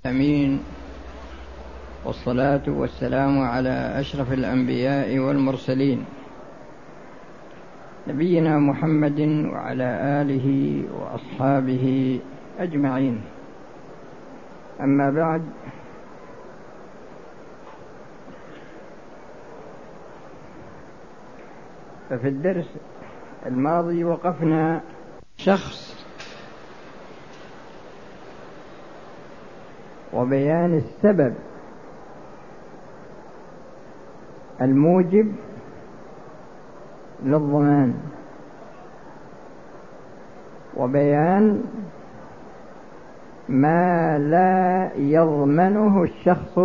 أمين، والصلاة والسلام على أشرف الأنبياء والمرسلين نبينا محمد وعلى آله وأصحابه أجمعين. أما بعد، ففي الدرس الماضي وقفنا شخص وبيان السبب الموجب للضمان، وبيان ما لا يضمنه الشخص،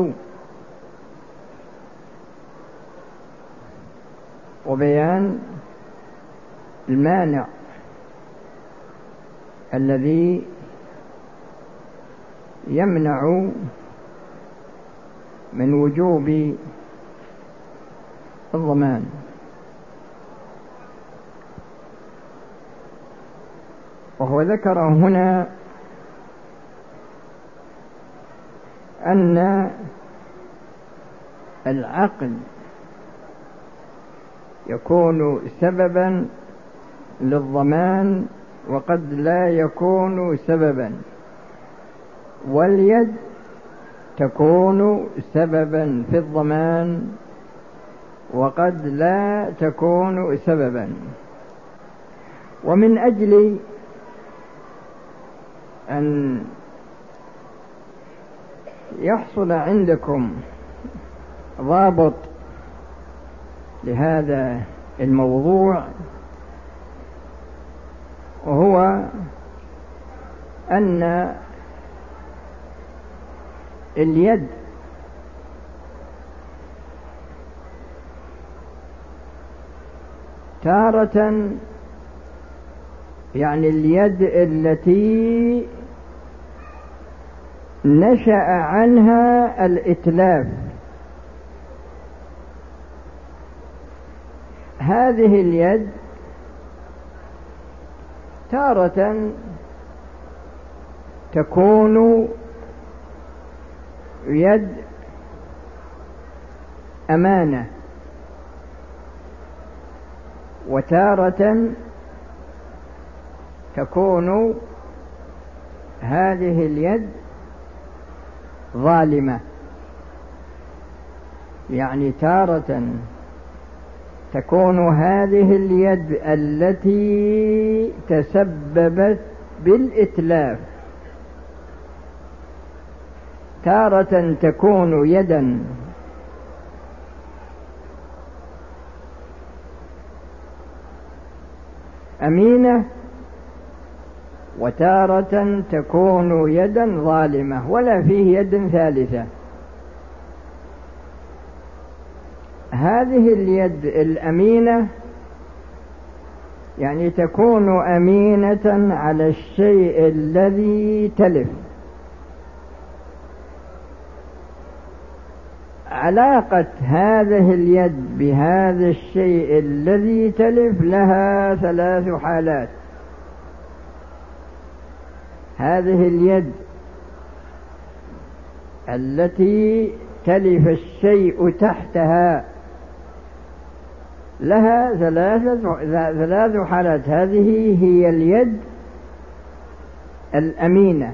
وبيان المانع الذي يمنع من وجوب الضمان. وهو ذكر هنا أن العقل يكون سببا للضمان وقد لا يكون سببا، واليد تكون سببا في الضمان وقد لا تكون سببا. ومن أجل أن يحصل عندكم ضابط لهذا الموضوع، وهو أن اليد تارة، يعني اليد التي نشأ عنها الإتلاف، هذه اليد تارة تكون يد أمانة، وتارة تكون هذه اليد ظالمة، يعني تارة تكون هذه اليد التي تسببت بالإتلاف تارة تكون يدا أمينة، وتارة تكون يدا ظالمة، ولا فيه يد ثالثة. هذه اليد الأمينة يعني تكون أمينة على الشيء الذي تلف. علاقة هذه اليد بهذا الشيء الذي تلف لها ثلاث حالات. هذه اليد التي تلف الشيء تحتها لها ثلاث حالات. هذه هي اليد الأمينة.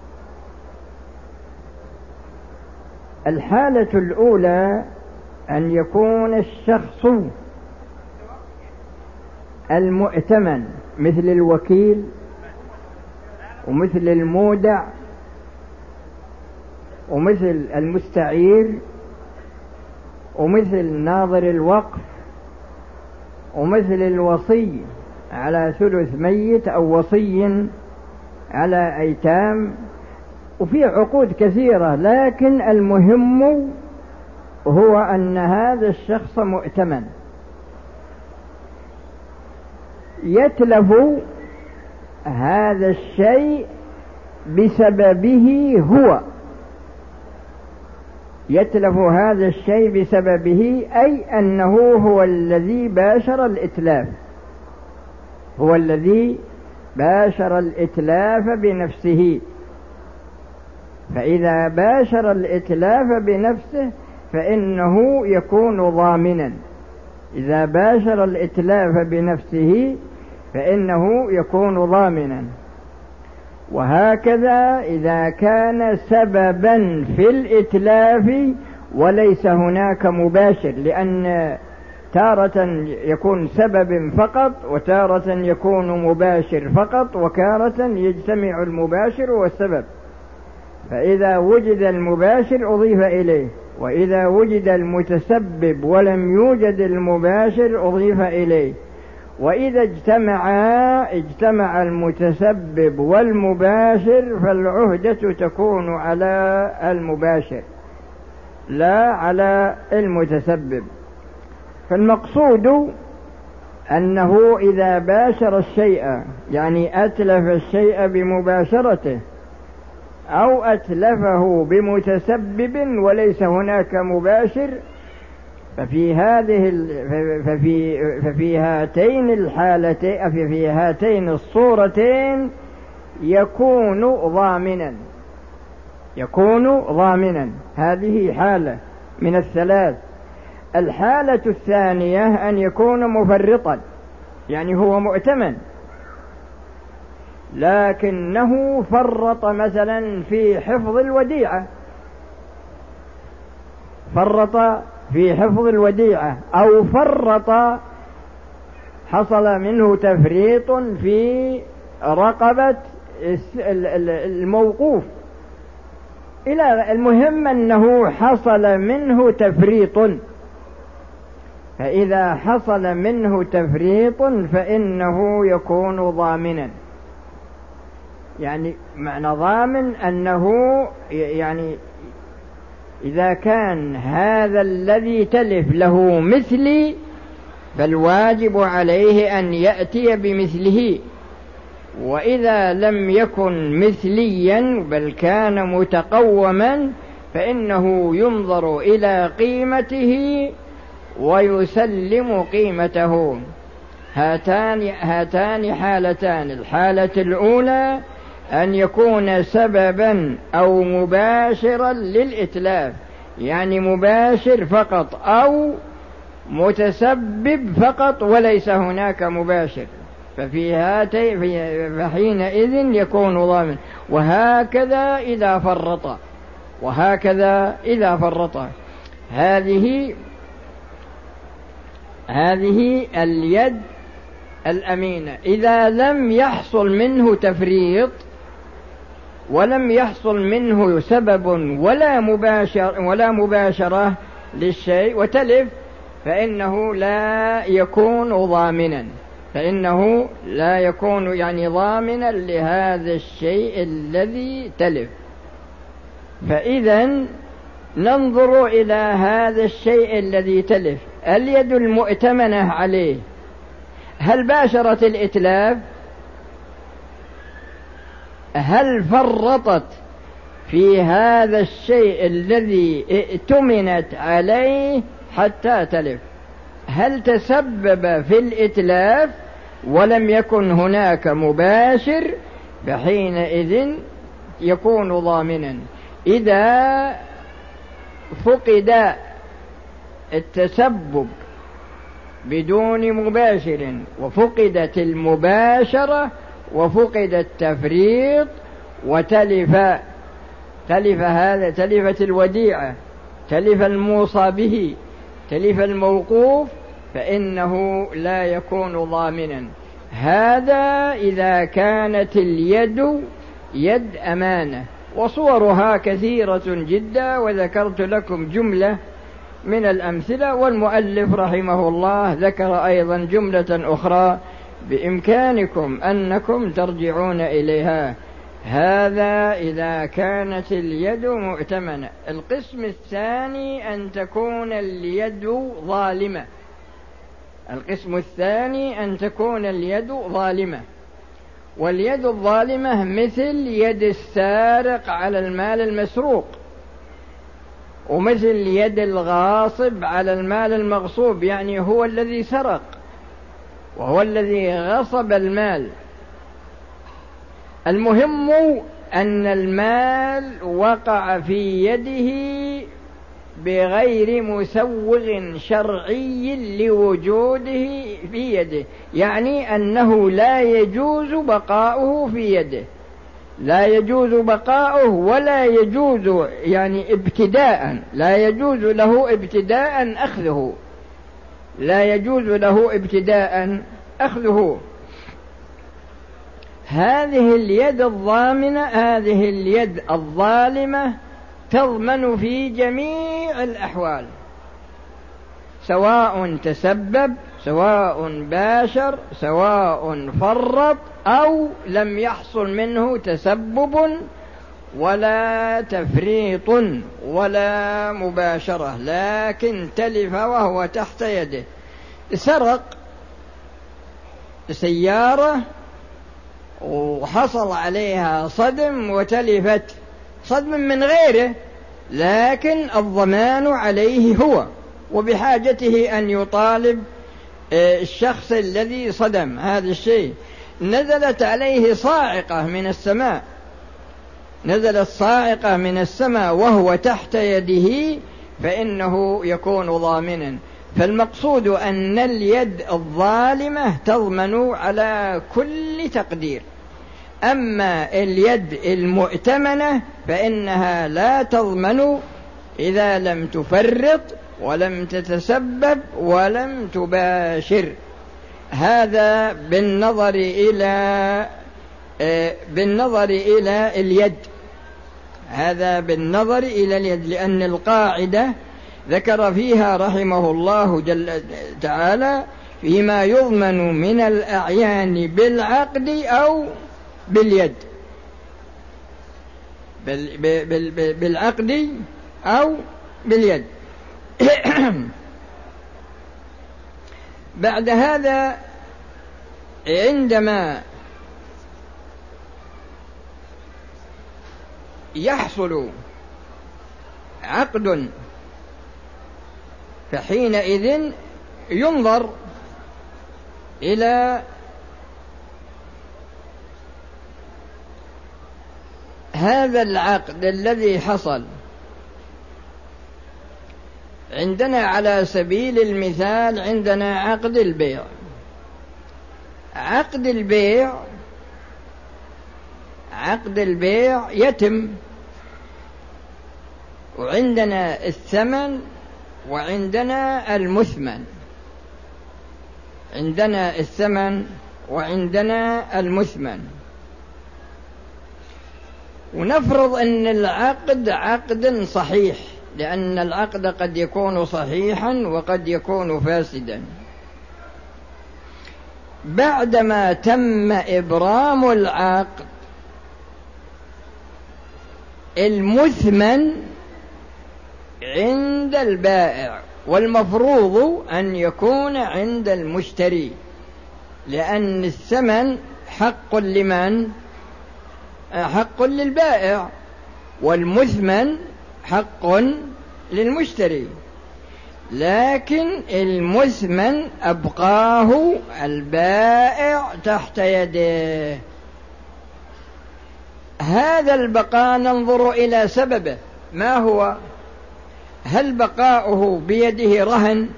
الحالة الأولى أن يكون الشخص المؤتمن، مثل الوكيل ومثل المودع ومثل المستعير ومثل ناظر الوقف ومثل الوصي على ثلث ميت أو وصي على أيتام، وفي عقود كثيرة، لكن المهم هو أن هذا الشخص مؤتمن. يتلف هذا الشيء بسببه هو، يتلف هذا الشيء بسببه، أي أنه هو الذي باشر الإتلاف، هو الذي باشر الإتلاف بنفسه. فإذا باشر الإتلاف بنفسه فإنه يكون ضامنا. إذا باشر الإتلاف بنفسه فإنه يكون ضامنا. وهكذا إذا كان سببا في الإتلاف وليس هناك مباشر، لأن تارة يكون سبب فقط وتارة يكون مباشر فقط وتارة يجتمع المباشر والسبب. فإذا وجد المباشر أضيف إليه، وإذا وجد المتسبب ولم يوجد المباشر أضيف إليه، وإذا اجتمع المتسبب والمباشر فالعهدة تكون على المباشر لا على المتسبب. فالمقصود أنه إذا باشر الشيء، يعني أتلف الشيء بمباشرته أو أتلفه بمتسبب وليس هناك مباشر، ففي هاتين الحالتين، في هاتين الصورتين يكون ضامنا. هذه حالة من الثلاث. الحالة الثانية أن يكون مفرطا، يعني هو مؤتمن لكنه فرط مثلا في حفظ الوديعة، أو حصل منه تفريط في رقبة الموقوف، المهم أنه حصل منه تفريط. فإذا حصل منه تفريط فإنه يكون ضامنا. يعني معنى ضامن أنه يعني إذا كان هذا الذي تلف له مثلي فالواجب عليه أن يأتي بمثله، وإذا لم يكن مثليا بل كان متقوما فإنه ينظر إلى قيمته ويسلم قيمته. هاتان حالتان. الحالة الأولى أن يكون سببا أو مباشرا للإتلاف، يعني مباشر فقط أو متسبب فقط وليس هناك مباشر، فحينئذ يكون ضامن. وهكذا إذا فرط. هذه اليد الأمينة. إذا لم يحصل منه تفريط ولم يحصل منه سبب ولا مباشرة للشيء وتلف فإنه لا يكون ضامنا، يعني ضامنا لهذا الشيء الذي تلف. فإذا ننظر إلى هذا الشيء الذي تلف، اليد المؤتمنة عليه هل باشرت الإتلاف؟ هل فرطت في هذا الشيء الذي ائتمنت عليه حتى تلف؟ هل تسبب في الإتلاف ولم يكن هناك مباشر؟ فحينئذ يكون ضامنا. إذا فقد التسبب بدون مباشر وفقدت المباشرة وفقد التفريط وتلفت الوديعة، تلف الموصى به، تلف الموقوف، فإنه لا يكون ضامنا. هذا إذا كانت اليد يد أمانة. وصورها كثيرة جدا، وذكرت لكم جملة من الأمثلة، والمؤلف رحمه الله ذكر أيضا جملة أخرى بإمكانكم أنكم ترجعون إليها. هذا إذا كانت اليد مؤتمنة. القسم الثاني أن تكون اليد ظالمة. واليد الظالمة مثل يد السارق على المال المسروق، ومثل يد الغاصب على المال المغصوب، يعني هو الذي سرق وهو الذي غصب المال. المهم أن المال وقع في يده بغير مسوغ شرعي لوجوده في يده، يعني أنه لا يجوز بقاؤه في يده، لا يجوز بقاؤه ولا يجوز يعني ابتداء، لا يجوز له ابتداء أخذه، لا يجوز له ابتداء أخذه. هذه اليد الضامنة، هذه اليد الظالمة تضمن في جميع الأحوال، سواء تسبب، سواء باشر، سواء فرط، أو لم يحصل منه تسبب ولا تفريط ولا مباشرة، لكن تلف وهو تحت يده. سرق سيارة وحصل عليها صدم وتلفت، صدم من غيره، لكن الضمان عليه هو، وبحاجته أن يطالب الشخص الذي صدم هذا الشيء. نزلت عليه صاعقة من السماء، نزلت صاعقة من السماء وهو تحت يده، فإنه يكون ضامنا. فالمقصود أن اليد الظالمة تضمن على كل تقدير، أما اليد المؤتمنة فإنها لا تضمن إذا لم تفرط ولم تتسبب ولم تباشر. هذا بالنظر إلى اليد، هذا بالنظر إلى اليد، لأن القاعدة ذكر فيها رحمه الله جل تعالى فيما يضمن من الأعيان بالعقد أو باليد، بالعقد أو باليد. بعد هذا عندما يحصل عقد فحينئذ ينظر إلى هذا العقد الذي حصل. عندنا على سبيل المثال عندنا عقد البيع، عقد البيع يتم، وعندنا الثمن وعندنا المثمن، عندنا الثمن وعندنا المثمن. ونفرض أن العقد عقد صحيح، لأن العقد قد يكون صحيحا وقد يكون فاسدا. بعدما تم إبرام العقد، المثمن عند البائع، والمفروض أن يكون عند المشتري، لأن الثمن حق لمن؟ حق للبائع، والمثمن حق للمشتري، لكن المثمن أبقاه البائع تحت يده. هذا البقاء ننظر إلى سببه، ما هو؟ هل بقاؤه بيده رهن؟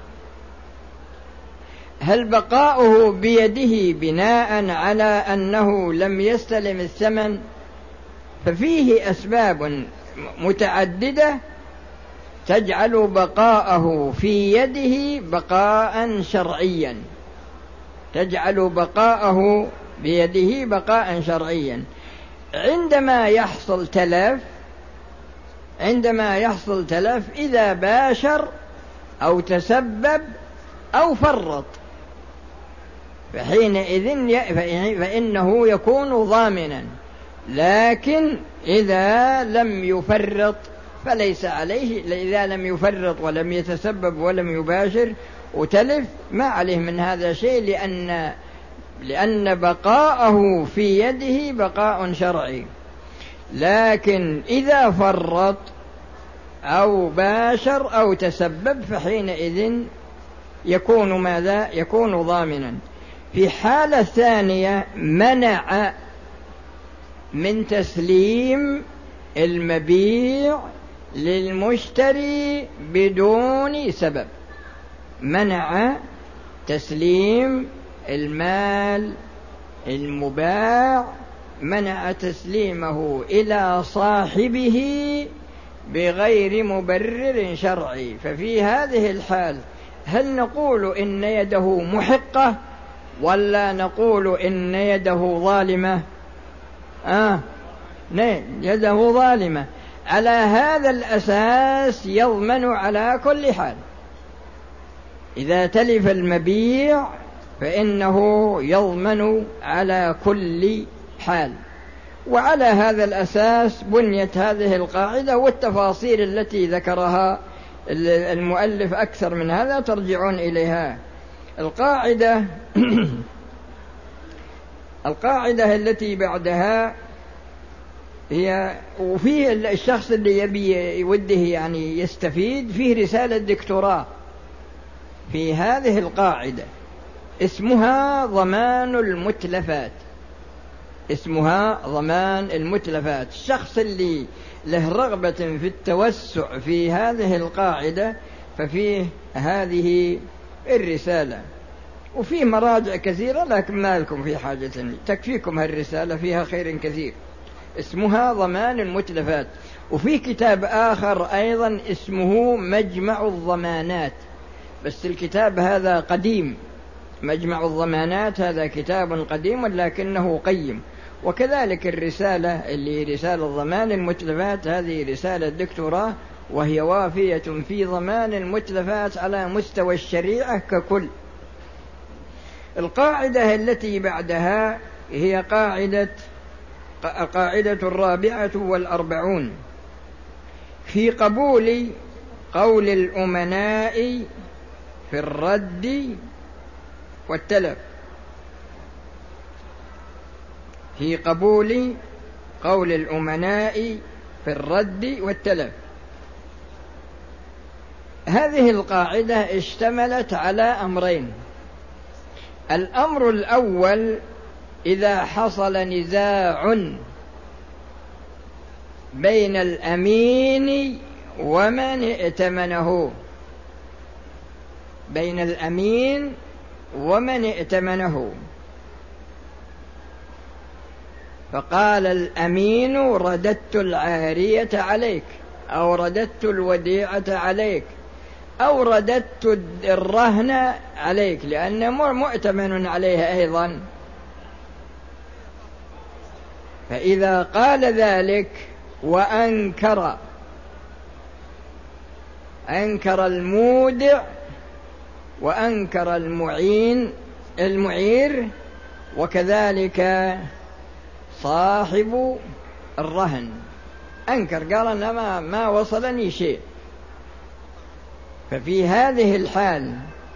هل بقاؤه بيده بناء على أنه لم يستلم الثمن؟ ففيه أسباب متعددة تجعل بقاءه في يده بقاء شرعيا، تجعل بقاءه بيده بقاء شرعيا. عندما يحصل تلف إذا باشر أو تسبب أو فرط، فإنه يكون ضامنا. لكن إذا لم يفرط فليس عليه، إذا لم يفرط ولم يتسبب ولم يباشر وتلف ما عليه من هذا شيء، لأن بقاءه في يده بقاء شرعي. لكن إذا فرط أو باشر أو تسبب فحينئذ يكون ماذا؟ يكون ضامنا. في حالة ثانية من تسليم المبيع للمشتري بدون سبب، منع تسليم المال المباع، منع تسليمه إلى صاحبه بغير مبرر شرعي. ففي هذه الحال هل نقول إن يده محقة ولا نقول إن يده ظالمة؟ يده ظالمة. على هذا الأساس يضمن على كل حال. إذا تلف المبيع فإنه يضمن على كل حال. وعلى هذا الأساس بنيت هذه القاعدة، والتفاصيل التي ذكرها المؤلف أكثر من هذا ترجعون إليها. القاعدة التي بعدها هي، وفيه الشخص اللي يبي وده يعني يستفيد، فيه رسالة دكتوراه في هذه القاعدة اسمها ضمان المتلفات. اسمها ضمان المتلفات. الشخص اللي له رغبة في التوسع في هذه القاعدة ففيه هذه الرسالة، وفيه مراجع كثيرة لكن ما لكم في حاجة، تكفيكم هالرسالة فيها خير كثير. اسمها ضمان المتلفات. وفي كتاب آخر أيضا اسمه مجمع الضمانات، بس الكتاب هذا قديم. مجمع الضمانات هذا كتاب قديم لكنه قيم. وكذلك الرسالة اللي رسالة ضمان المتلفات هذه رسالة دكتوراه، وهي وافية في ضمان المتلفات على مستوى الشريعة ككل. القاعدة التي بعدها هي القاعدة 44 في قبول قول الأمناء في الرد والتلف. في قبول قول الأمناء في الرد والتلف. هذه القاعدة اشتملت على أمرين. الأمر الأول: إذا حصل نزاع بين الأمين ومن ائتمنه، بين الأمين ومن ائتمنه، فقال الأمين: رددت العارية عليك، أو رددت الوديعة عليك، أو رددت الرهن عليك، لأنه مؤتمن عليها أيضا. فإذا قال ذلك وأنكر، أنكر المودع وأنكر المعير وكذلك صاحب الرهن، أنكر، قال أنا ما وصلني شيء. ففي هذه الحال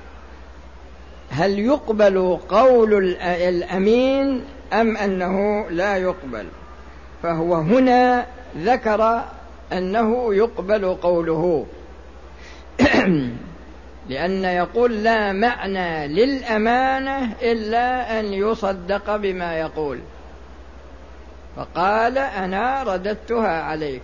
هل يقبل قول الأمين أم أنه لا يقبل؟ فهو هنا ذكر أنه يقبل قوله لأن يقول: لا معنى للأمانة إلا أن يصدق بما يقول. فقال: أنا رددتها عليك.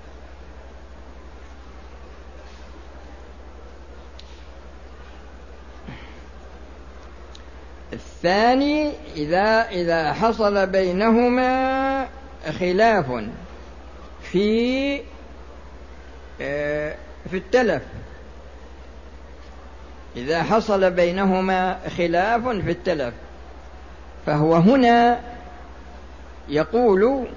الثاني: إذا حصل بينهما خلاف في التلف. إذا حصل بينهما خلاف في التلف، فهو هنا يقول: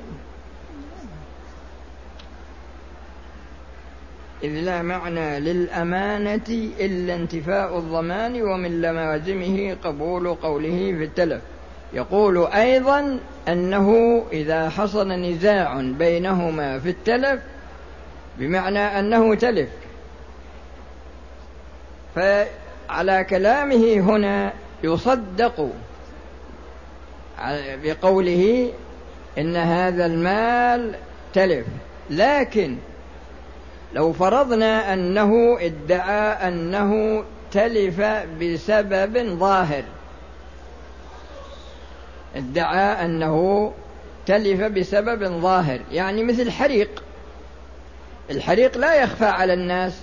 إذ لا معنى للأمانة إلا انتفاء الضمان ومن لوازمه قبول قوله في التلف. يقول أيضا أنه إذا حصل نزاع بينهما في التلف بمعنى أنه تلف، فعلى كلامه هنا يصدق بقوله إن هذا المال تلف. لكن لو فرضنا أنه ادعى أنه تلف بسبب ظاهر، ادعى أنه تلف بسبب ظاهر، يعني مثل الحريق لا يخفى على الناس،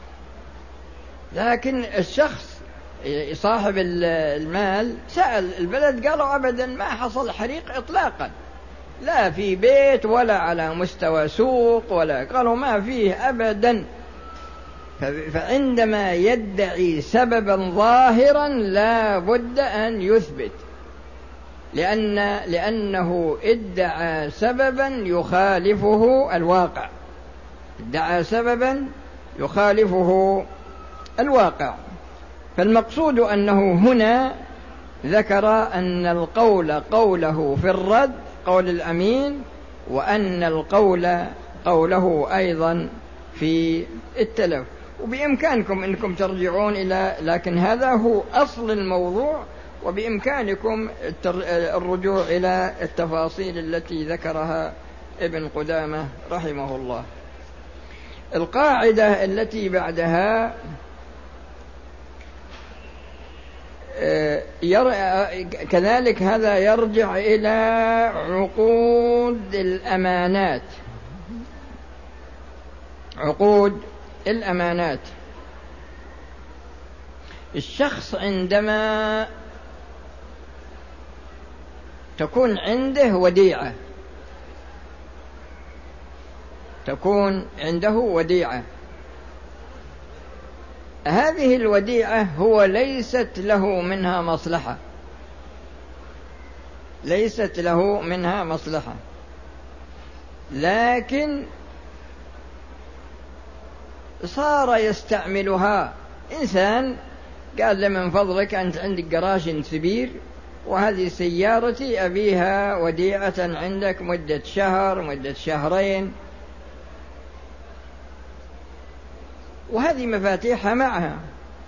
لكن الشخص صاحب المال سأل البلد قالوا أبدا ما حصل حريق إطلاقا، لا في بيت ولا على مستوى سوق ولا، قالوا ما فيه أبدا. فعندما يدعي سببا ظاهرا لا بد أن يثبت، لأنه ادعى سببا يخالفه الواقع، ادعى سببا يخالفه الواقع. فالمقصود أنه هنا ذكر أن القول قوله في الرد قول الأمين، وأن القول قوله أيضا في التلف. وبإمكانكم أنكم ترجعون لكن هذا هو أصل الموضوع، وبإمكانكم الرجوع إلى التفاصيل التي ذكرها ابن قدامة رحمه الله. القاعدة التي بعدها كذلك هذا يرجع إلى عقود الأمانات. عقود الأمانات، الشخص عندما تكون عنده وديعة، هذه الوديعة هو ليست له منها مصلحة، لكن صار يستعملها. إنسان قال له من فضلك أنت عندك جراج كبير وهذه سيارتي أبيها وديعة عندك مدة شهر مدة شهرين، وهذه مفاتيحها معها.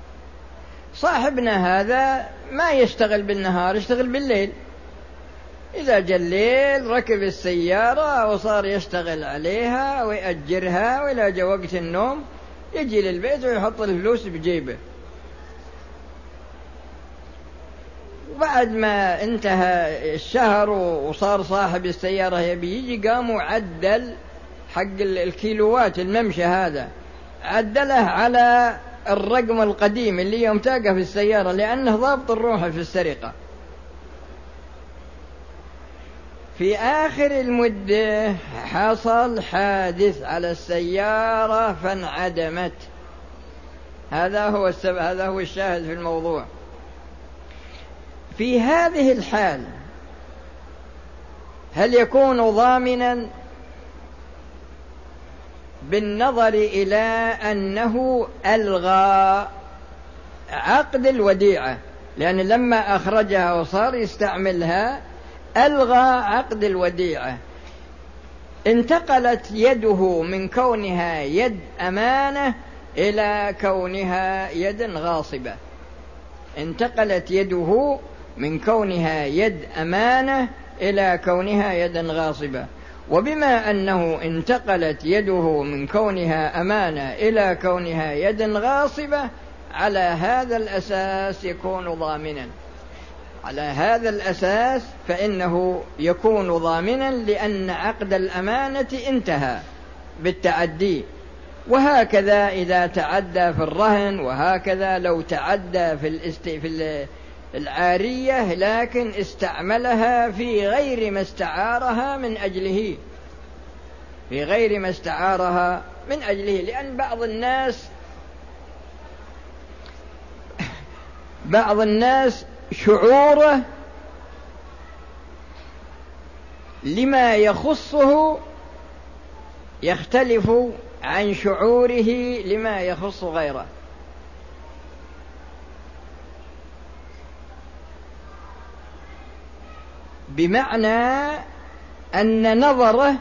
صاحبنا هذا ما يشتغل بالنهار، يشتغل بالليل، إذا جاء الليل ركب السيارة وصار يشتغل عليها ويأجرها، وإذا جاء وقت النوم يجي للبيت ويحط الفلوس بجيبه. وبعد ما انتهى الشهر وصار صاحب السيارة يجي قاموا عدل حق الكيلوات الممشى هذا، عدله على الرقم القديم اللي يوم تلقى في السيارة، لأنه ضابط الروح في السرقة. في آخر المدة حصل حادث على السيارة فانعدمت. هذا هو السبب، هذا هو الشاهد في الموضوع. في هذه الحال هل يكون ضامنا بالنظر إلى أنه ألغى عقد الوديعة؟ لأن لما أخرجها وصار يستعملها ألغى عقد الوديعة، انتقلت يده من كونها يد أمانة إلى كونها يد غاصبة، انتقلت يده من كونها يد أمانة إلى كونها يد غاصبة. وبما أنه انتقلت يده من كونها أمانة إلى كونها يد غاصبة، على هذا الأساس يكون ضامنا، على هذا الأساس فإنه يكون ضامنا، لأن عقد الأمانة انتهى بالتعدي. وهكذا إذا تعدى في الرهن، وهكذا لو تعدى في العارية لكن استعملها في غير ما استعارها من أجله، في غير ما استعارها من أجله. لأن بعض الناس شعوره لما يخصه يختلف عن شعوره لما يخص غيره. بمعنى أن نظره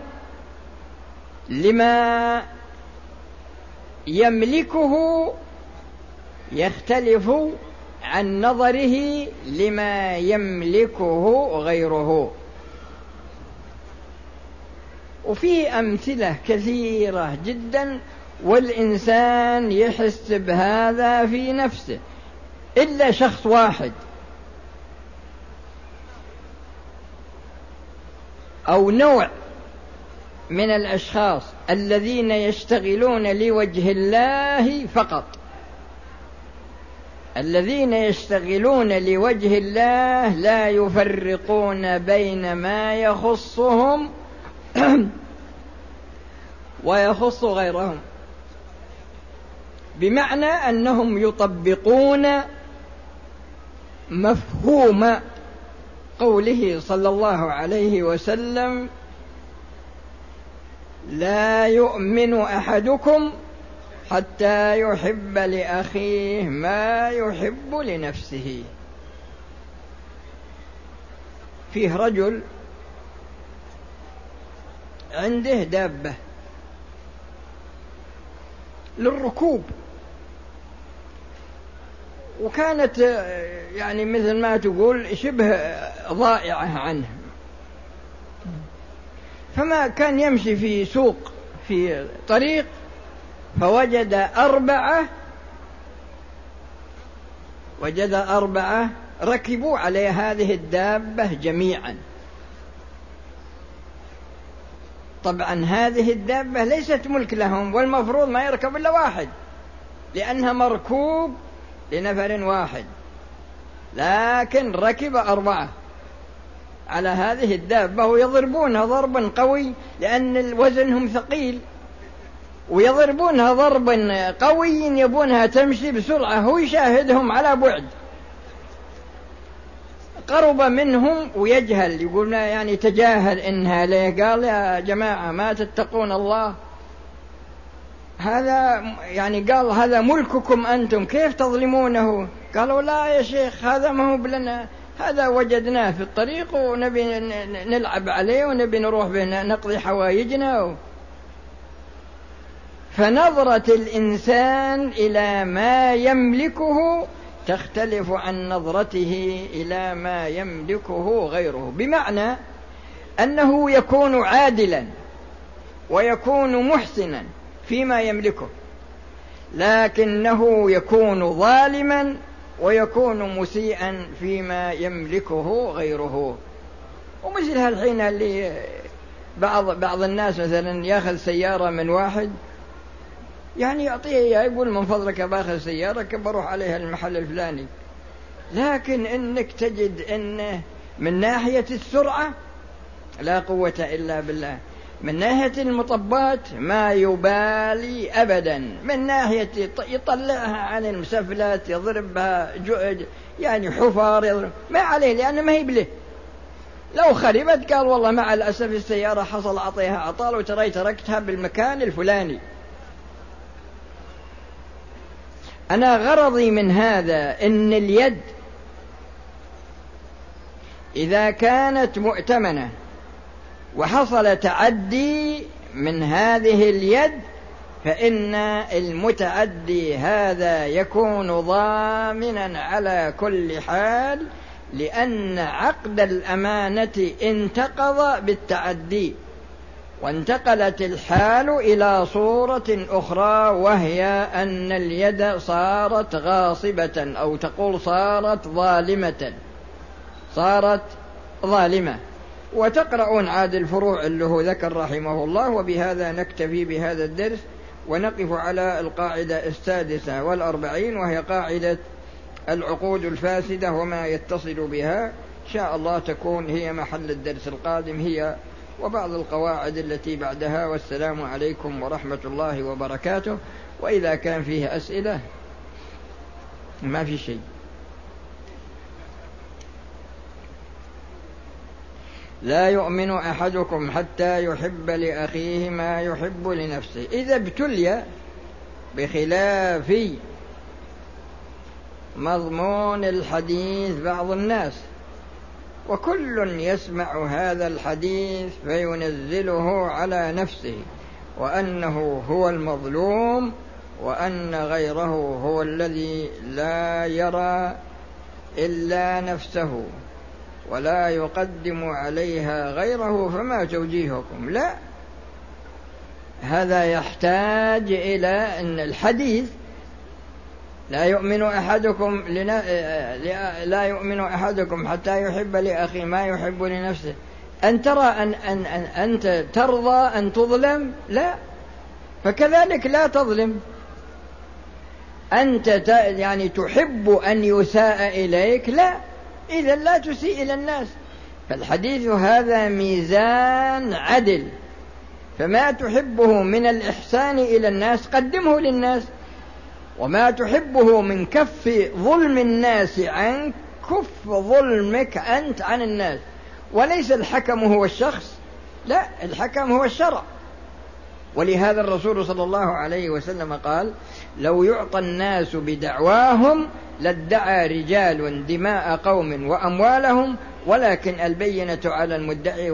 لما يملكه يختلف عن نظره لما يملكه غيره. وفي أمثلة كثيرة جدا والإنسان يحس بهذا في نفسه، إلا شخص واحد أو نوع من الأشخاص الذين يشتغلون لوجه الله فقط، الذين يشتغلون لوجه الله لا يفرقون بين ما يخصهم ويخص غيرهم، بمعنى أنهم يطبقون مفهوم قوله صلى الله عليه وسلم: لا يؤمن أحدكم حتى يحب لأخيه ما يحب لنفسه. فيه رجل عنده دابة للركوب، وكانت يعني مثل ما تقول شبه ضائعة عنه، فما كان يمشي في سوق في طريق فوجد أربعة ركبوا على هذه الدابة جميعا. طبعا هذه الدابة ليست ملك لهم، والمفروض ما يركب إلا واحد لأنها مركوب لنفر واحد، لكن ركب 4 على هذه الدابة ويضربونها ضربا قوي لأن وزنهم ثقيل، ويضربونها ضربا قوي يبونها تمشي بسرعة، هو يشاهدهم على بعد، قرب منهم ويجهل، يقول يعني تجاهل إنها ليه، قال يا جماعة ما تتقون الله، هذا يعني قال هذا ملككم أنتم كيف تظلمونه؟ قالوا لا يا شيخ هذا ما هو بلنا، هذا وجدناه في الطريق ونبي نلعب عليه ونبي نروح به نقضي حوايجنا. فنظرة الإنسان إلى ما يملكه تختلف عن نظرته إلى ما يملكه غيره، بمعنى أنه يكون عادلا ويكون محسنا فيما يملكه، لكنه يكون ظالما ويكون مسيئا فيما يملكه غيره. ومثل هالحين اللي بعض الناس مثلا ياخذ سيارة من واحد، يعني يعطيه إياه يقول من فضلك باخذ سيارة بروح عليها المحل الفلاني، لكن إنك تجد إنه من ناحية السرعة لا قوة إلا بالله، من ناحية المطبات ما يبالي أبدا، من ناحية يطلعها عن المسفلات يضربها يعني حفار يضرب ما عليه لأنه ما هي بله. لو خربت قال والله مع الأسف السيارة حصل أعطيها عطال وترى تركتها بالمكان الفلاني. أنا غرضي من هذا إن اليد إذا كانت مؤتمنة وحصل تعدي من هذه اليد فإن المتعدي هذا يكون ضامنا على كل حال، لأن عقد الأمانة انتقض بالتعدي، وانتقلت الحال إلى صورة أخرى، وهي أن اليد صارت غاصبة، أو تقول صارت ظالمة. وتقرؤون عاد الفروع اللي هو ذكر رحمه الله. وبهذا نكتفي بهذا الدرس ونقف على القاعدة 46 وهي قاعدة العقود الفاسدة وما يتصل بها، إن شاء الله تكون هي محل الدرس القادم، هي وبعض القواعد التي بعدها. والسلام عليكم ورحمة الله وبركاته. وإذا كان فيه أسئلة ما في شيء. لا يؤمن أحدكم حتى يحب لأخيه ما يحب لنفسه. إذا ابتلي بخلاف مضمون الحديث بعض الناس، وكل يسمع هذا الحديث فينزله على نفسه وأنه هو المظلوم، وأن غيره هو الذي لا يرى إلا نفسه ولا يقدم عليها غيره، فما توجيهكم؟ لا، هذا يحتاج إلى أن الحديث لا يؤمن أحدكم حتى يحب لأخيه ما يحب لنفسه، أن ترى أنت ترضى أن تظلم؟ لا. فكذلك لا تظلم. أنت يعني تحب أن يساء إليك؟ لا، إذا لا تسيء إلى الناس. فالحديث هذا ميزان عدل، فما تحبه من الإحسان إلى الناس قدمه للناس، وما تحبه من كف ظلم الناس عنك كف ظلمك أنت عن الناس. وليس الحكم هو الشخص، لا، الحكم هو الشرع. ولهذا الرسول صلى الله عليه وسلم قال: لو يعطى الناس بدعواهم لادعى رجال دماء قوم وأموالهم، ولكن البينة على المدعي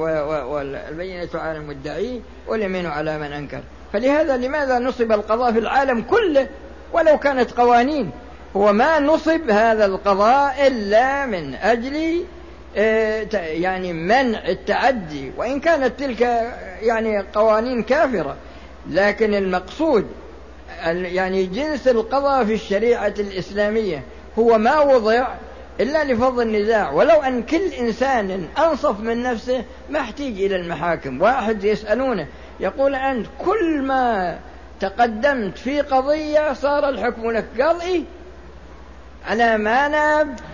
واليمين على من أنكر. فلهذا لماذا نصب القضاء في العالم كله ولو كانت قوانين؟ هو ما نصب هذا القضاء إلا من أجل يعني منع التعدي، وإن كانت تلك يعني قوانين كافرة، لكن المقصود يعني جنس القضاء في الشريعة الإسلامية هو ما وضع إلا لفض النزاع. ولو أن كل إنسان أنصف من نفسه ما احتاج إلى المحاكم. واحد يسألونه يقول: أنت كل ما تقدمت في قضية صار الحكم لك. قال: إيه؟ على ما أنا